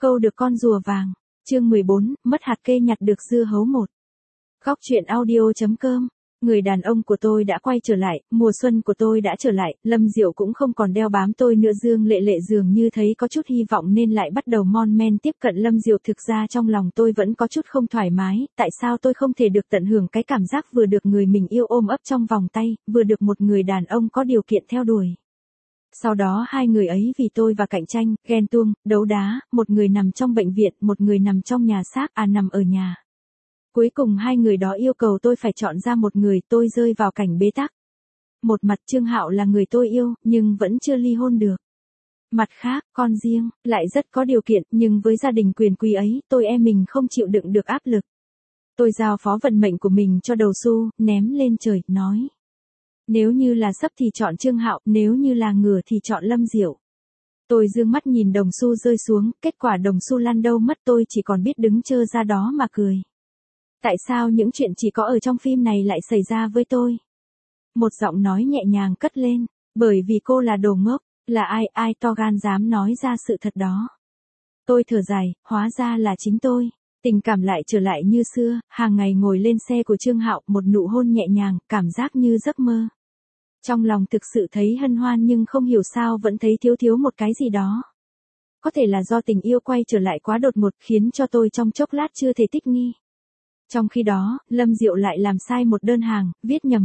Câu được con rùa vàng. Chương 14, mất hạt kê nhặt được dưa hấu 1. Góc truyện audio.com. Người đàn ông của tôi đã quay trở lại, mùa xuân của tôi đã trở lại, Lâm Diệu cũng không còn đeo bám tôi nữa. Dương Lệ Lệ dường như thấy có chút hy vọng nên lại bắt đầu mon men tiếp cận Lâm Diệu. Thực ra trong lòng tôi vẫn có chút không thoải mái, tại sao tôi không thể được tận hưởng cái cảm giác vừa được người mình yêu ôm ấp trong vòng tay, vừa được một người đàn ông có điều kiện theo đuổi. Sau đó hai người ấy vì tôi và cạnh tranh, ghen tuông, đấu đá, một người nằm trong bệnh viện, một người nằm trong nhà xác, nằm ở nhà. Cuối cùng hai người đó yêu cầu tôi phải chọn ra một người, tôi rơi vào cảnh bế tắc. Một mặt Trương Hạo là người tôi yêu, nhưng vẫn chưa ly hôn được. Mặt khác, con riêng, lại rất có điều kiện, nhưng với gia đình quyền quý ấy, tôi mình không chịu đựng được áp lực. Tôi giao phó vận mệnh của mình cho Đầu Xu, ném lên trời, nói. Nếu như là sấp thì chọn Trương Hạo, nếu như là ngửa thì chọn Lâm Diệu. Tôi dương mắt nhìn đồng xu rơi xuống, kết quả đồng xu lăn đâu mất, tôi chỉ còn biết đứng trơ ra đó mà cười. Tại sao những chuyện chỉ có ở trong phim này lại xảy ra với tôi? Một giọng nói nhẹ nhàng cất lên, bởi vì cô là đồ ngốc, là ai to gan dám nói ra sự thật đó. Tôi thở dài, hóa ra là chính tôi. Tình cảm lại trở lại như xưa, hàng ngày ngồi lên xe của Trương Hạo, một nụ hôn nhẹ nhàng, cảm giác như giấc mơ. Trong lòng thực sự thấy hân hoan nhưng không hiểu sao vẫn thấy thiếu một cái gì đó. Có thể là do tình yêu quay trở lại quá đột ngột khiến cho tôi trong chốc lát chưa thể thích nghi. Trong khi đó, Lâm Diệu lại làm sai một đơn hàng, viết nhầm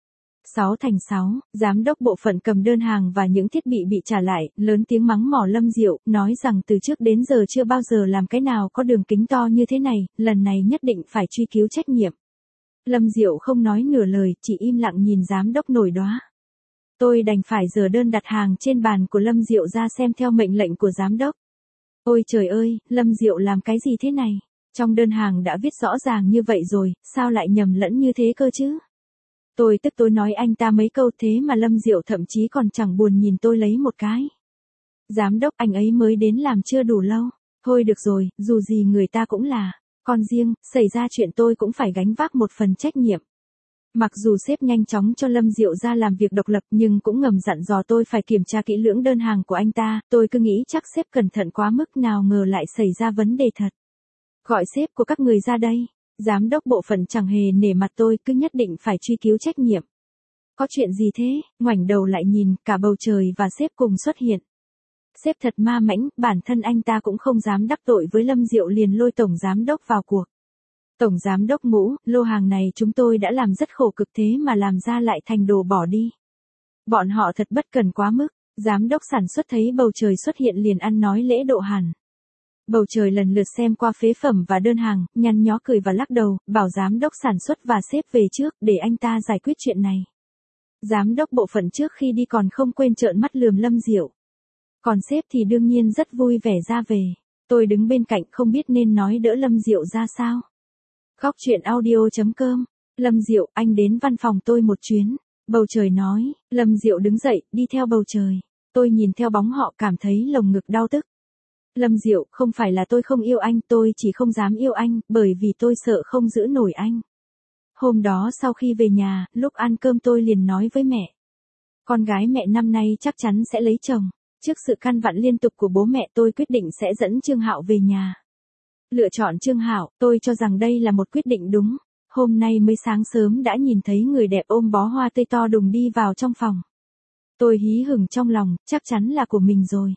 6/6, giám đốc bộ phận cầm đơn hàng và những thiết bị bị trả lại, lớn tiếng mắng mỏ Lâm Diệu, nói rằng từ trước đến giờ chưa bao giờ làm cái nào có đường kính to như thế này, lần này nhất định phải truy cứu trách nhiệm. Lâm Diệu không nói nửa lời, chỉ im lặng nhìn giám đốc nổi đoá. Tôi đành phải dở đơn đặt hàng trên bàn của Lâm Diệu ra xem theo mệnh lệnh của giám đốc. Ôi trời ơi, Lâm Diệu làm cái gì thế này? Trong đơn hàng đã viết rõ ràng như vậy rồi, sao lại nhầm lẫn như thế cơ chứ? Tôi tức tối nói anh ta mấy câu thế mà Lâm Diệu thậm chí còn chẳng buồn nhìn tôi lấy một cái. Giám đốc, anh ấy mới đến làm chưa đủ lâu. Thôi được rồi, dù gì người ta cũng là con riêng, xảy ra chuyện tôi cũng phải gánh vác một phần trách nhiệm. Mặc dù sếp nhanh chóng cho Lâm Diệu ra làm việc độc lập nhưng cũng ngầm dặn dò tôi phải kiểm tra kỹ lưỡng đơn hàng của anh ta, tôi cứ nghĩ chắc sếp cẩn thận quá mức, nào ngờ lại xảy ra vấn đề thật. Gọi sếp của các người ra đây. Giám đốc bộ phận chẳng hề nể mặt tôi, cứ nhất định phải truy cứu trách nhiệm. Có chuyện gì thế? Ngoảnh đầu lại nhìn, cả bầu trời và sếp cùng xuất hiện. Sếp thật ma mãnh, bản thân anh ta cũng không dám đắc tội với Lâm Diệu liền lôi tổng giám đốc vào cuộc. Tổng giám đốc Ngũ, lô hàng này chúng tôi đã làm rất khổ cực thế mà làm ra lại thành đồ bỏ đi. Bọn họ thật bất cần quá mức. Giám đốc sản xuất thấy bầu trời xuất hiện liền ăn nói lễ độ hẳn. Bầu trời lần lượt xem qua phế phẩm và đơn hàng, nhăn nhó cười và lắc đầu, bảo giám đốc sản xuất và sếp về trước để anh ta giải quyết chuyện này. Giám đốc bộ phận trước khi đi còn không quên trợn mắt lườm Lâm Diệu. Còn sếp thì đương nhiên rất vui vẻ ra về. Tôi đứng bên cạnh không biết nên nói đỡ Lâm Diệu ra sao. Góc truyện audio.com. Lâm Diệu, anh đến văn phòng tôi một chuyến. Bầu trời nói. Lâm Diệu đứng dậy, đi theo bầu trời. Tôi nhìn theo bóng họ cảm thấy lồng ngực đau tức. Lâm Diệu, không phải là tôi không yêu anh, tôi chỉ không dám yêu anh, bởi vì tôi sợ không giữ nổi anh. Hôm đó sau khi về nhà, lúc ăn cơm tôi liền nói với mẹ. Con gái mẹ năm nay chắc chắn sẽ lấy chồng. Trước sự căn vặn liên tục của bố mẹ tôi quyết định sẽ dẫn Trương Hạo về nhà. Lựa chọn Trương Hạo, tôi cho rằng đây là một quyết định đúng. Hôm nay mới sáng sớm đã nhìn thấy người đẹp ôm bó hoa tươi to đùng đi vào trong phòng. Tôi hí hửng trong lòng, chắc chắn là của mình rồi.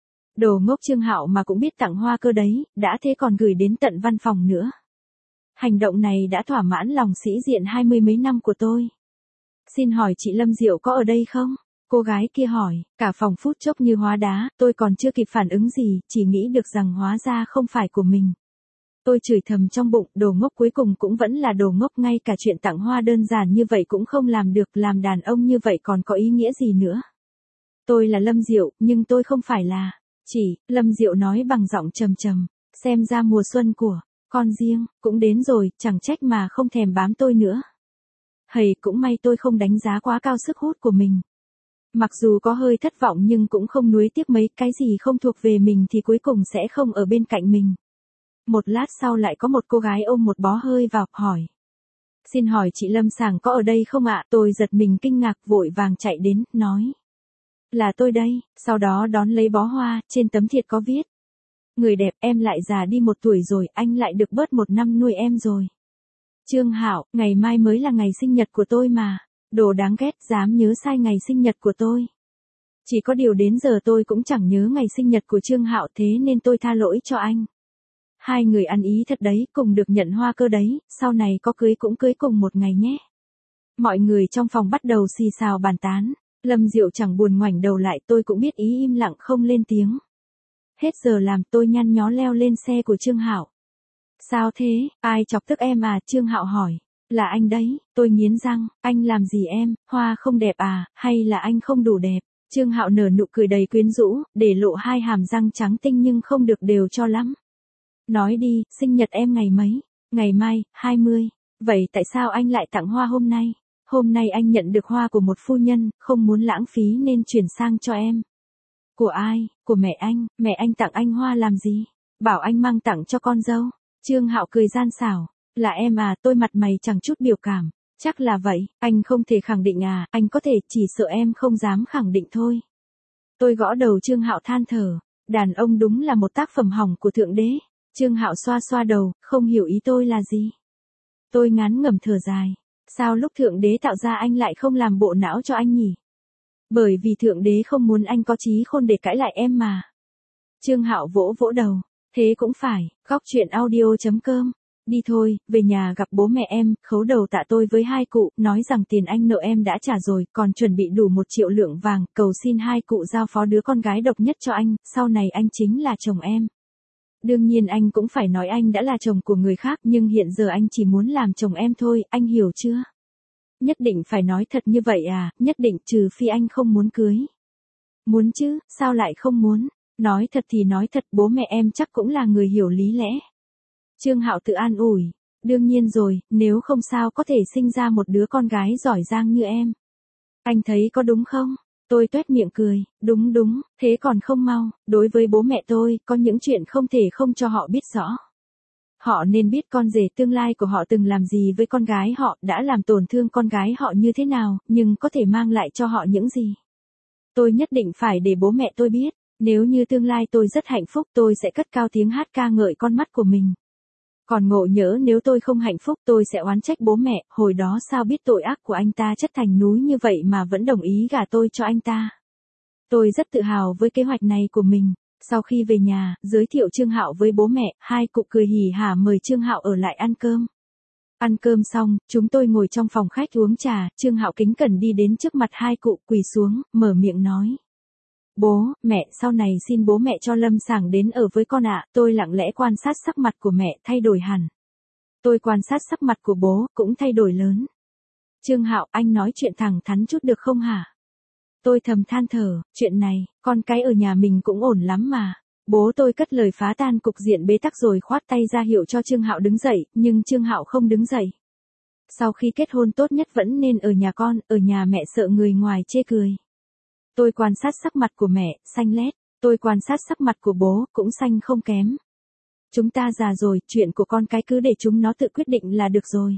Đồ ngốc Trương Hạo mà cũng biết tặng hoa cơ đấy, đã thế còn gửi đến tận văn phòng nữa. Hành động này đã thỏa mãn lòng sĩ diện 20 mấy năm của tôi. Xin hỏi chị Lâm Diệu có ở đây không? Cô gái kia hỏi, cả phòng phút chốc như hóa đá, tôi còn chưa kịp phản ứng gì, chỉ nghĩ được rằng hóa ra không phải của mình. Tôi chửi thầm trong bụng, đồ ngốc cuối cùng cũng vẫn là đồ ngốc, ngay cả chuyện tặng hoa đơn giản như vậy cũng không làm được, làm đàn ông như vậy còn có ý nghĩa gì nữa. Tôi là Lâm Diệu, nhưng tôi không phải là Lâm Diệu nói bằng giọng trầm trầm, xem ra mùa xuân của con riêng cũng đến rồi, chẳng trách mà không thèm bám tôi nữa. Hầy, cũng may tôi không đánh giá quá cao sức hút của mình. Mặc dù có hơi thất vọng nhưng cũng không nuối tiếc mấy, cái gì không thuộc về mình thì cuối cùng sẽ không ở bên cạnh mình. Một lát sau lại có một cô gái ôm một bó hơi vào, hỏi. Xin hỏi chị Lâm Sàng có ở đây không ạ? Tôi giật mình kinh ngạc vội vàng chạy đến, nói. Là tôi đây, sau đó đón lấy bó hoa, trên tấm thiệp có viết. người đẹp, em lại già đi 1 tuổi rồi, anh lại được bớt 1 năm nuôi em rồi. Trương Hạo, ngày mai mới là ngày sinh nhật của tôi mà. Đồ đáng ghét, dám nhớ sai ngày sinh nhật của tôi. Chỉ có điều đến giờ tôi cũng chẳng nhớ ngày sinh nhật của Trương Hạo, thế nên tôi tha lỗi cho anh. Hai người ăn ý thật đấy, cùng được nhận hoa cơ đấy, sau này có cưới cũng cưới cùng một ngày nhé. Mọi người trong phòng bắt đầu xì xào bàn tán. Lâm Diệu chẳng buồn ngoảnh đầu lại, tôi cũng biết ý im lặng không lên tiếng. Hết giờ làm, tôi nhăn nhó leo lên xe của Trương Hạo. Sao thế, ai chọc tức em à? Trương Hạo hỏi. Là anh đấy, tôi nghiến răng, anh làm gì em, hoa không đẹp à, hay là anh không đủ đẹp? Trương Hạo nở nụ cười đầy quyến rũ, để lộ 2 hàm răng trắng tinh nhưng không được đều cho lắm. Nói đi, sinh nhật em ngày mấy? Ngày mai, 20. Vậy tại sao anh lại tặng hoa hôm nay? Hôm nay anh nhận được hoa của một phu nhân, không muốn lãng phí nên chuyển sang cho em. Của ai? Của mẹ anh tặng anh hoa làm gì? Bảo anh mang tặng cho con dâu. Trương Hạo cười gian xảo. Là em à? Tôi mặt mày chẳng chút biểu cảm. Chắc là vậy, anh không thể khẳng định à, anh có thể, chỉ sợ em không dám khẳng định thôi. Tôi gõ đầu Trương Hạo than thở. Đàn ông đúng là một tác phẩm hỏng của Thượng Đế. Trương Hạo xoa xoa đầu, không hiểu ý tôi là gì. Tôi ngán ngẩm thở dài. Sao lúc Thượng Đế tạo ra anh lại không làm bộ não cho anh nhỉ? Bởi vì Thượng Đế không muốn anh có trí khôn để cãi lại em mà. Trương Hạo vỗ vỗ đầu. Thế cũng phải, góc chuyện audio.com. Đi thôi, về nhà gặp bố mẹ em, khấu đầu tạ tôi với 2 cụ, nói rằng tiền anh nợ em đã trả rồi, còn chuẩn bị đủ 1 triệu lượng vàng, cầu xin 2 cụ giao phó đứa con gái độc nhất cho anh, sau này anh chính là chồng em. Đương nhiên anh cũng phải nói anh đã là chồng của người khác, nhưng hiện giờ anh chỉ muốn làm chồng em thôi, anh hiểu chưa? Nhất định phải nói thật như vậy à? Nhất định, trừ phi anh không muốn cưới. Muốn chứ, sao lại không muốn? Nói thật thì nói thật, bố mẹ em chắc cũng là người hiểu lý lẽ. Trương Hạo tự an ủi. Đương nhiên rồi, nếu không sao có thể sinh ra một đứa con gái giỏi giang như em. Anh thấy có đúng không? Tôi tuét miệng cười. Đúng, thế còn không mau. Đối với bố mẹ tôi, có những chuyện không thể không cho họ biết rõ. Họ nên biết con rể tương lai của họ từng làm gì với con gái họ, đã làm tổn thương con gái họ như thế nào, nhưng có thể mang lại cho họ những gì. Tôi nhất định phải để bố mẹ tôi biết. Nếu như tương lai tôi rất hạnh phúc, tôi sẽ cất cao tiếng hát ca ngợi con mắt của mình. Còn ngộ nhỡ nếu tôi không hạnh phúc, tôi sẽ oán trách bố mẹ, hồi đó sao biết tội ác của anh ta chất thành núi như vậy mà vẫn đồng ý gả tôi cho anh ta. Tôi rất tự hào với kế hoạch này của mình. Sau khi về nhà, giới thiệu Trương Hạo với bố mẹ, 2 cụ cười hỉ hả mời Trương Hạo ở lại ăn cơm. Ăn cơm xong, chúng tôi ngồi trong phòng khách uống trà, Trương Hạo kính cẩn đi đến trước mặt 2 cụ, quỳ xuống, mở miệng nói. Bố, mẹ, sau này xin bố mẹ cho Lâm Sảng đến ở với con ạ. Tôi lặng lẽ quan sát sắc mặt của mẹ, thay đổi hẳn. Tôi quan sát sắc mặt của bố, cũng thay đổi lớn. Trương Hạo, anh nói chuyện thẳng thắn chút được không hả? Tôi thầm than thở, chuyện này, con cái ở nhà mình cũng ổn lắm mà. Bố tôi cất lời phá tan cục diện bế tắc rồi khoát tay ra hiệu cho Trương Hạo đứng dậy, nhưng Trương Hạo không đứng dậy. Sau khi kết hôn tốt nhất vẫn nên ở nhà con, ở nhà mẹ sợ người ngoài chê cười. Tôi quan sát sắc mặt của mẹ, xanh lét. Tôi quan sát sắc mặt của bố, cũng xanh không kém. Chúng ta già rồi, chuyện của con cái cứ để chúng nó tự quyết định là được rồi.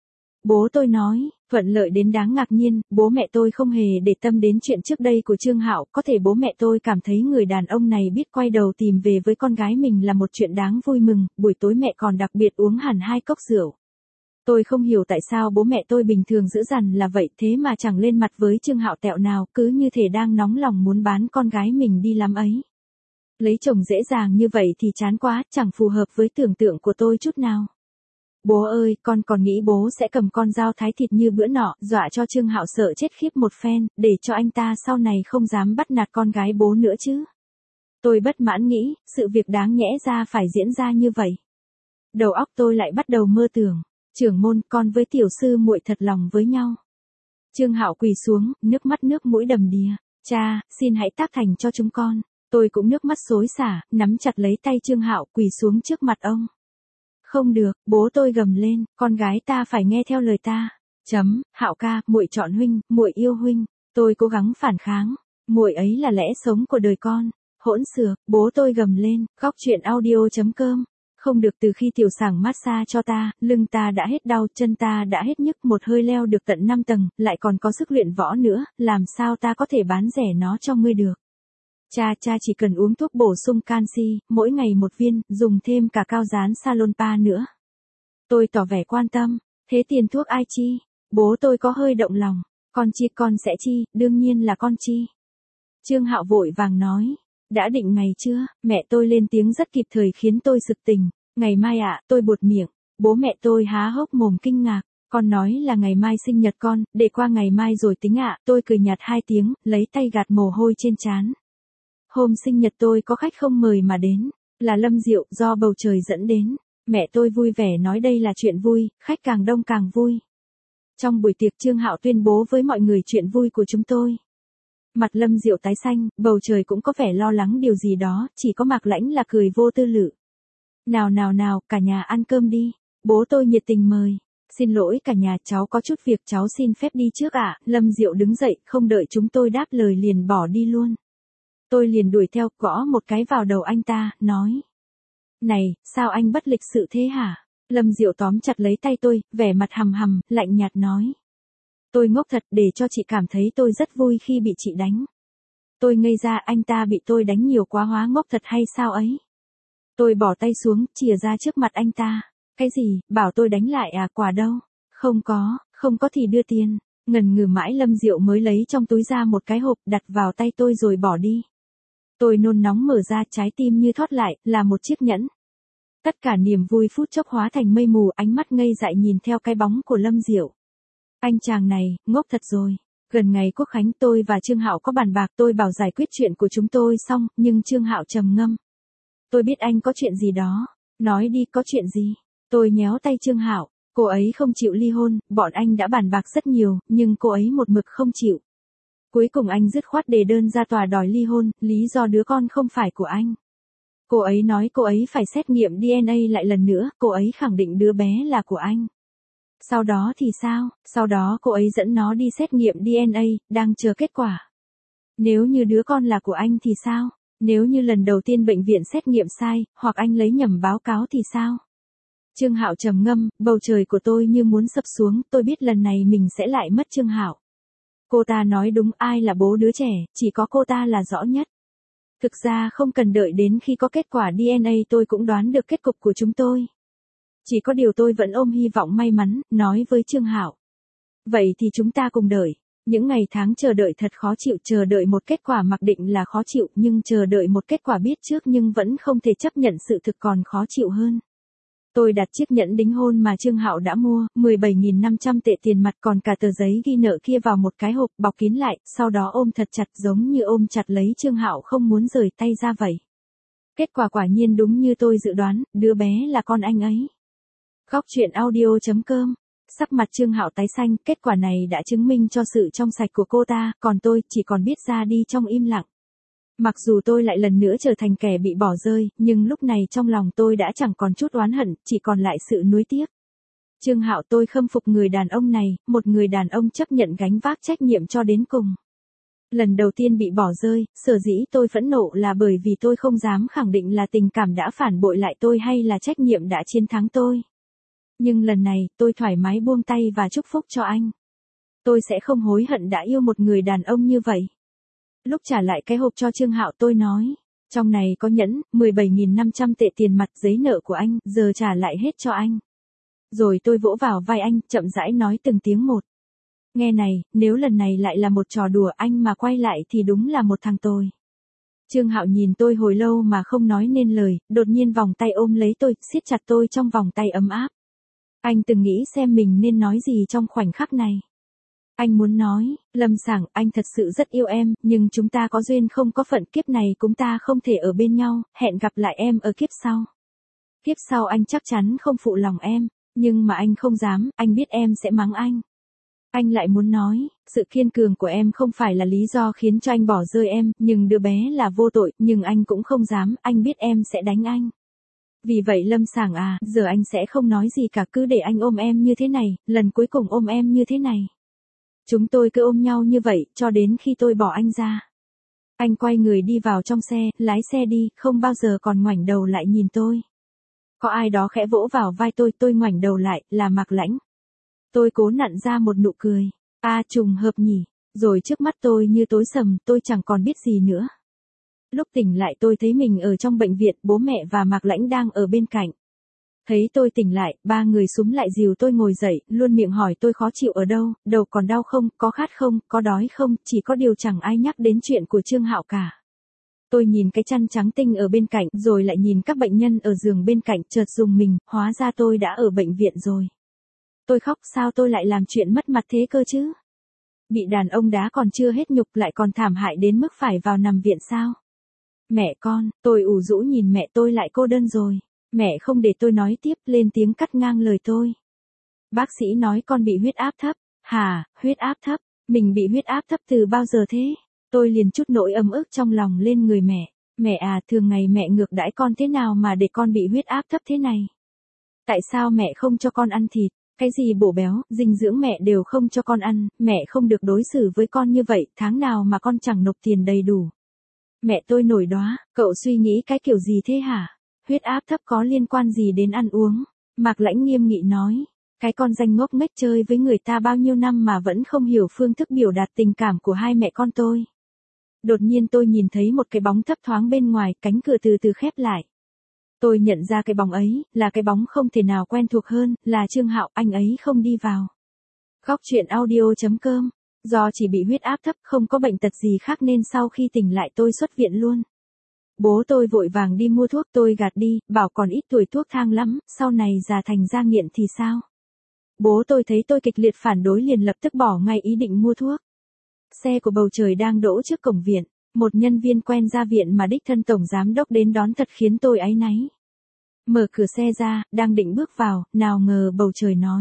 Bố tôi nói, thuận lợi đến đáng ngạc nhiên, bố mẹ tôi không hề để tâm đến chuyện trước đây của Trương Hạo, có thể bố mẹ tôi cảm thấy người đàn ông này biết quay đầu tìm về với con gái mình là một chuyện đáng vui mừng, buổi tối mẹ còn đặc biệt uống hẳn 2 cốc rượu. Tôi không hiểu tại sao bố mẹ tôi bình thường dữ dằn là vậy thế mà chẳng lên mặt với Trương Hạo tẹo nào, cứ như thể đang nóng lòng muốn bán con gái mình đi lắm ấy. Lấy chồng dễ dàng như vậy thì chán quá, chẳng phù hợp với tưởng tượng của tôi chút nào. Bố ơi, con còn nghĩ bố sẽ cầm con dao thái thịt như bữa nọ, dọa cho Trương Hạo sợ chết khiếp một phen, để cho anh ta sau này không dám bắt nạt con gái bố nữa chứ. Tôi bất mãn nghĩ, sự việc đáng nhẽ ra phải diễn ra như vậy. Đầu óc tôi lại bắt đầu mơ tưởng. Trưởng môn, con với tiểu sư muội thật lòng với nhau. Trương Hạo quỳ xuống, nước mắt nước mũi đầm đìa. Cha, xin hãy tác thành cho chúng con. Tôi cũng nước mắt xối xả, nắm chặt lấy tay Trương Hạo quỳ xuống trước mặt ông. Không được, bố tôi gầm lên, con gái ta phải nghe theo lời ta. Hạo ca, muội chọn huynh, muội yêu huynh. Tôi cố gắng phản kháng. Muội ấy là lẽ sống của đời con. Hỗn xược, bố tôi gầm lên, góc chuyện audio.com. Không được, từ khi tiểu sảng massage cho ta, lưng ta đã hết đau, chân ta đã hết nhức, một hơi leo được tận 5 tầng, lại còn có sức luyện võ nữa, làm sao ta có thể bán rẻ nó cho ngươi được. Cha chỉ cần uống thuốc bổ sung canxi, mỗi ngày 1 viên, dùng thêm cả cao dán Salonpa nữa. Tôi tỏ vẻ quan tâm, thế tiền thuốc ai chi? Bố tôi có hơi động lòng, con sẽ chi, đương nhiên là con chi. Trương Hạo vội vàng nói, đã định ngày chưa? Mẹ tôi lên tiếng rất kịp thời khiến tôi sực tỉnh, ngày mai ạ, tôi buột miệng, bố mẹ tôi há hốc mồm kinh ngạc. Con nói là ngày mai sinh nhật con, để qua ngày mai rồi tính ạ, tôi cười nhạt 2 tiếng, lấy tay gạt mồ hôi trên trán. Hôm sinh nhật tôi có khách không mời mà đến, là Lâm Diệu do bầu trời dẫn đến. Mẹ tôi vui vẻ nói đây là chuyện vui, khách càng đông càng vui. Trong buổi tiệc Trương Hạo tuyên bố với mọi người chuyện vui của chúng tôi. Mặt Lâm Diệu tái xanh, bầu trời cũng có vẻ lo lắng điều gì đó, chỉ có Mạc Lãnh là cười vô tư lự. Nào, cả nhà ăn cơm đi, bố tôi nhiệt tình mời. Xin lỗi cả nhà, cháu có chút việc, cháu xin phép đi trước ạ. Lâm Diệu đứng dậy, không đợi chúng tôi đáp lời liền bỏ đi luôn. Tôi liền đuổi theo, gõ một cái vào đầu anh ta, nói. Này, sao anh bất lịch sự thế hả? Lâm Diệu tóm chặt lấy tay tôi, vẻ mặt hầm, lạnh nhạt nói. Tôi ngốc thật, để cho chị cảm thấy tôi rất vui khi bị chị đánh. Tôi ngây ra, anh ta bị tôi đánh nhiều quá hóa ngốc thật hay sao ấy? Tôi bỏ tay xuống, chìa ra trước mặt anh ta. Cái gì, bảo tôi đánh lại à, quà đâu? Không có thì đưa tiền. Ngần ngừ mãi Lâm Diệu mới lấy trong túi ra một cái hộp đặt vào tay tôi rồi bỏ đi. Tôi nôn nóng mở ra, trái tim như thoát lại, là một chiếc nhẫn. Tất cả niềm vui phút chốc hóa thành mây mù, ánh mắt ngây dại nhìn theo cái bóng của Lâm Diệu. Anh chàng này, ngốc thật rồi. Gần ngày Quốc Khánh tôi và Trương Hạo có bàn bạc, tôi bảo giải quyết chuyện của chúng tôi xong, nhưng Trương Hạo trầm ngâm. Tôi biết anh có chuyện gì đó. Nói đi, có chuyện gì? Tôi nhéo tay Trương Hạo, cô ấy không chịu ly hôn, bọn anh đã bàn bạc rất nhiều, nhưng cô ấy một mực không chịu. Cuối cùng anh dứt khoát đề đơn ra tòa đòi ly hôn, lý do đứa con không phải của anh. Cô ấy nói cô ấy phải xét nghiệm DNA lại lần nữa, cô ấy khẳng định đứa bé là của anh. Sau đó thì sao? Sau đó cô ấy dẫn nó đi xét nghiệm DNA, đang chờ kết quả. Nếu như đứa con là của anh thì sao? Nếu như lần đầu tiên bệnh viện xét nghiệm sai, hoặc anh lấy nhầm báo cáo thì sao? Trương Hạo trầm ngâm, bầu trời của tôi như muốn sập xuống, tôi biết lần này mình sẽ lại mất Trương Hạo. Cô ta nói đúng, ai là bố đứa trẻ, chỉ có cô ta là rõ nhất. Thực ra không cần đợi đến khi có kết quả DNA tôi cũng đoán được kết cục của chúng tôi. Chỉ có điều tôi vẫn ôm hy vọng may mắn, nói với Trương Hạo. Vậy thì chúng ta cùng đợi. Những ngày tháng chờ đợi thật khó chịu, chờ đợi một kết quả mặc định là khó chịu, nhưng chờ đợi một kết quả biết trước nhưng vẫn không thể chấp nhận sự thực còn khó chịu hơn. Tôi đặt chiếc nhẫn đính hôn mà Trương Hạo đã mua, 17.500 tệ tiền mặt còn cả tờ giấy ghi nợ kia vào một cái hộp bọc kín lại, sau đó ôm thật chặt giống như ôm chặt lấy Trương Hạo không muốn rời tay ra vậy. Kết quả quả nhiên đúng như tôi dự đoán, đứa bé là con anh ấy. Góc truyện audio.com. Sắc mặt Trương Hạo tái xanh, kết quả này đã chứng minh cho sự trong sạch của cô ta, còn tôi chỉ còn biết ra đi trong im lặng. Mặc dù tôi lại lần nữa trở thành kẻ bị bỏ rơi, nhưng lúc này trong lòng tôi đã chẳng còn chút oán hận, chỉ còn lại sự nuối tiếc. Trương Hạo, tôi khâm phục người đàn ông này, một người đàn ông chấp nhận gánh vác trách nhiệm cho đến cùng. Lần đầu tiên bị bỏ rơi, sở dĩ tôi phẫn nộ là bởi vì tôi không dám khẳng định là tình cảm đã phản bội lại tôi hay là trách nhiệm đã chiến thắng tôi. Nhưng lần này, tôi thoải mái buông tay và chúc phúc cho anh. Tôi sẽ không hối hận đã yêu một người đàn ông như vậy. Lúc trả lại cái hộp cho Trương Hạo tôi nói, trong này có nhẫn, 17.500 tệ tiền mặt giấy nợ của anh, giờ trả lại hết cho anh. Rồi tôi vỗ vào vai anh, chậm rãi nói từng tiếng một. Nghe này, nếu lần này lại là một trò đùa anh mà quay lại thì đúng là một thằng tồi. Trương Hạo nhìn tôi hồi lâu mà không nói nên lời, đột nhiên vòng tay ôm lấy tôi, siết chặt tôi trong vòng tay ấm áp. Anh từng nghĩ xem mình nên nói gì trong khoảnh khắc này. Anh muốn nói, Lâm Sảng, anh thật sự rất yêu em, nhưng chúng ta có duyên không có phận, kiếp này chúng ta không thể ở bên nhau, hẹn gặp lại em ở kiếp sau. Kiếp sau anh chắc chắn không phụ lòng em, nhưng mà anh không dám, anh biết em sẽ mắng anh. Anh lại muốn nói, sự kiên cường của em không phải là lý do khiến cho anh bỏ rơi em, nhưng đứa bé là vô tội, nhưng anh cũng không dám, anh biết em sẽ đánh anh. Vì vậy Lâm Sảng à, giờ anh sẽ không nói gì cả, cứ để anh ôm em như thế này, lần cuối cùng ôm em như thế này. Chúng tôi cứ ôm nhau như vậy, cho đến khi tôi bỏ anh ra. Anh quay người đi vào trong xe, lái xe đi, không bao giờ còn ngoảnh đầu lại nhìn tôi. Có ai đó khẽ vỗ vào vai tôi ngoảnh đầu lại, là Mạc Lãnh. Tôi cố nặn ra một nụ cười. Trùng hợp nhỉ, rồi trước mắt tôi như tối sầm, tôi chẳng còn biết gì nữa. Lúc tỉnh lại tôi thấy mình ở trong bệnh viện, bố mẹ và Mạc Lãnh đang ở bên cạnh. Thấy tôi tỉnh lại, ba người xúm lại dìu tôi ngồi dậy, luôn miệng hỏi tôi khó chịu ở đâu, đầu còn đau không, có khát không, có đói không, chỉ có điều chẳng ai nhắc đến chuyện của Trương Hạo cả. Tôi nhìn cái chăn trắng tinh ở bên cạnh, rồi lại nhìn các bệnh nhân ở giường bên cạnh, chợt rùng mình, hóa ra tôi đã ở bệnh viện rồi. Tôi khóc, sao tôi lại làm chuyện mất mặt thế cơ chứ? Bị đàn ông đá còn chưa hết nhục lại còn thảm hại đến mức phải vào nằm viện sao? Mẹ con, tôi ủ rũ nhìn mẹ tôi lại cô đơn rồi. Mẹ không để tôi nói tiếp, lên tiếng cắt ngang lời tôi. Bác sĩ nói con bị huyết áp thấp. Hả, huyết áp thấp? Mình bị huyết áp thấp từ bao giờ thế? Tôi liền trút nỗi ấm ức trong lòng lên người mẹ. Mẹ à, thường ngày mẹ ngược đãi con thế nào mà để con bị huyết áp thấp thế này? Tại sao mẹ không cho con ăn thịt? Cái gì bổ béo, dinh dưỡng mẹ đều không cho con ăn, mẹ không được đối xử với con như vậy, tháng nào mà con chẳng nộp tiền đầy đủ. Mẹ tôi nổi đoá, cậu suy nghĩ cái kiểu gì thế hả? Huyết áp thấp có liên quan gì đến ăn uống? Mạc Lãnh nghiêm nghị nói. Cái con danh ngốc nghếch chơi với người ta bao nhiêu năm mà vẫn không hiểu phương thức biểu đạt tình cảm của hai mẹ con tôi. Đột nhiên tôi nhìn thấy một cái bóng thấp thoáng bên ngoài, cánh cửa từ từ khép lại. Tôi nhận ra cái bóng ấy, là cái bóng không thể nào quen thuộc hơn, là Trương Hạo, anh ấy không đi vào. Góc truyện audio.com. Do chỉ bị huyết áp thấp không có bệnh tật gì khác nên sau khi tỉnh lại tôi xuất viện luôn. Bố tôi vội vàng đi mua thuốc, tôi gạt đi, bảo còn ít tuổi thuốc thang lắm, sau này già thành ra nghiện thì sao? Bố tôi thấy tôi kịch liệt phản đối liền lập tức bỏ ngay ý định mua thuốc. Xe của Bầu Trời đang đỗ trước cổng viện, một nhân viên quen ra viện mà đích thân tổng giám đốc đến đón thật khiến tôi áy náy. Mở cửa xe ra, đang định bước vào, nào ngờ Bầu Trời nói.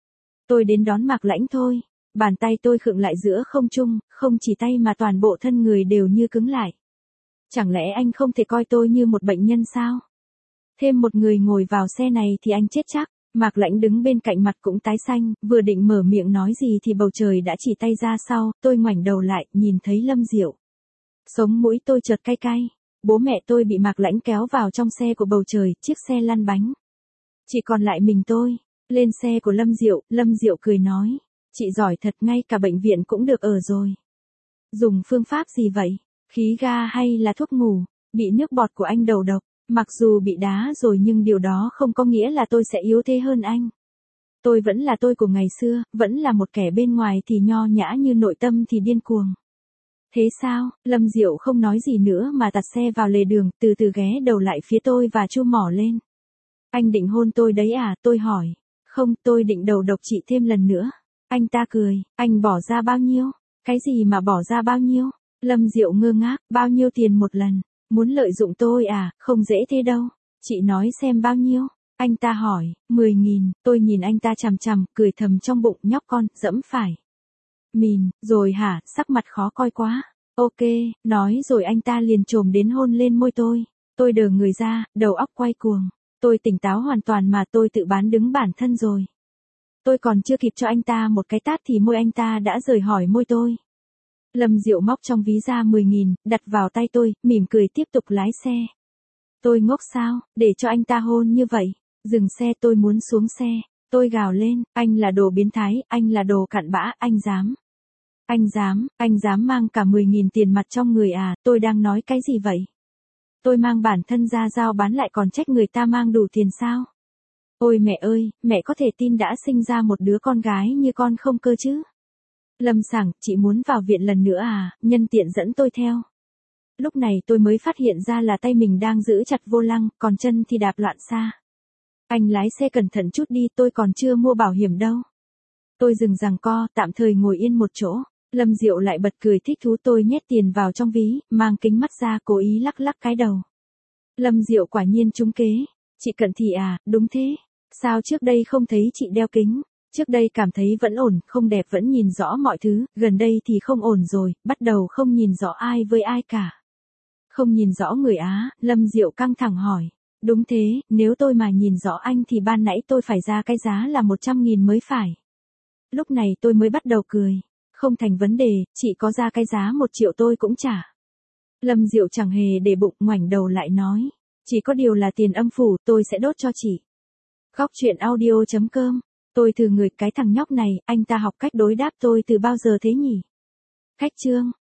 Tôi đến đón Mạc Lãnh thôi. Bàn tay tôi khựng lại giữa không trung, không chỉ tay mà toàn bộ thân người đều như cứng lại. Chẳng lẽ anh không thể coi tôi như một bệnh nhân sao? Thêm một người ngồi vào xe này thì anh chết chắc. Mạc Lãnh đứng bên cạnh mặt cũng tái xanh, vừa định mở miệng nói gì thì Bầu Trời đã chỉ tay ra sau, tôi ngoảnh đầu lại, nhìn thấy Lâm Diệu. Sống mũi tôi chợt cay cay. Bố mẹ tôi bị Mạc Lãnh kéo vào trong xe của Bầu Trời, chiếc xe lăn bánh. Chỉ còn lại mình tôi. Lên xe của Lâm Diệu cười nói. Chị giỏi thật, ngay cả bệnh viện cũng được ở rồi. Dùng phương pháp gì vậy? Khí ga hay là thuốc ngủ? Bị nước bọt của anh đầu độc. Mặc dù bị đá rồi nhưng điều đó không có nghĩa là tôi sẽ yếu thế hơn anh. Tôi vẫn là tôi của ngày xưa, vẫn là một kẻ bên ngoài thì nho nhã như nội tâm thì điên cuồng. Thế sao? Lâm Diệu không nói gì nữa mà tạt xe vào lề đường, từ từ ghé đầu lại phía tôi và chu mỏ lên. Anh định hôn tôi đấy à? Tôi hỏi. Không, tôi định đầu độc chị thêm lần nữa. Anh ta cười, anh bỏ ra bao nhiêu? Cái gì mà bỏ ra bao nhiêu? Lâm Diệu ngơ ngác, bao nhiêu tiền một lần? Muốn lợi dụng tôi à, không dễ thế đâu. Chị nói xem bao nhiêu? Anh ta hỏi, 10.000, tôi nhìn anh ta chằm chằm, cười thầm trong bụng, nhóc con, dẫm phải. Mìn, rồi hả, sắc mặt khó coi quá. Ok, nói rồi anh ta liền chồm đến hôn lên môi tôi. Tôi đờ người ra, đầu óc quay cuồng. Tôi tỉnh táo hoàn toàn mà tôi tự bán đứng bản thân rồi. Tôi còn chưa kịp cho anh ta một cái tát thì môi anh ta đã rời khỏi môi tôi. Lâm Diệu móc trong ví ra 10.000, đặt vào tay tôi, mỉm cười tiếp tục lái xe. Tôi ngốc sao, để cho anh ta hôn như vậy. Dừng xe, tôi muốn xuống xe. Tôi gào lên, anh là đồ biến thái, anh là đồ cặn bã, anh dám. Anh dám mang cả 10.000 tiền mặt trong người à, tôi đang nói cái gì vậy? Tôi mang bản thân ra giao bán lại còn trách người ta mang đủ tiền sao? Ôi mẹ ơi, mẹ có thể tin đã sinh ra một đứa con gái như con không cơ chứ? Lâm Sảng, chị muốn vào viện lần nữa à, nhân tiện dẫn tôi theo. Lúc này tôi mới phát hiện ra là tay mình đang giữ chặt vô lăng, còn chân thì đạp loạn xạ. Anh lái xe cẩn thận chút đi, tôi còn chưa mua bảo hiểm đâu. Tôi dừng giằng co, tạm thời ngồi yên một chỗ. Lâm Diệu lại bật cười thích thú, tôi nhét tiền vào trong ví, mang kính mắt ra cố ý lắc lắc cái đầu. Lâm Diệu quả nhiên trúng kế. Chị Cận Thị à, đúng thế. Sao trước đây không thấy chị đeo kính? Trước đây cảm thấy vẫn ổn, không đẹp vẫn nhìn rõ mọi thứ, gần đây thì không ổn rồi, bắt đầu không nhìn rõ ai với ai cả. Không nhìn rõ người á, Lâm Diệu căng thẳng hỏi. Đúng thế, nếu tôi mà nhìn rõ anh thì ban nãy tôi phải ra cái giá là 100.000 mới phải. Lúc này tôi mới bắt đầu cười. Không thành vấn đề, chị có ra cái giá 1 triệu tôi cũng trả. Lâm Diệu chẳng hề để bụng, ngoảnh đầu lại nói. Chỉ có điều là tiền âm phủ tôi sẽ đốt cho chị. Góc truyện audio.com. Tôi thử người, cái thằng nhóc này, anh ta học cách đối đáp tôi từ bao giờ thế nhỉ? Khách trương.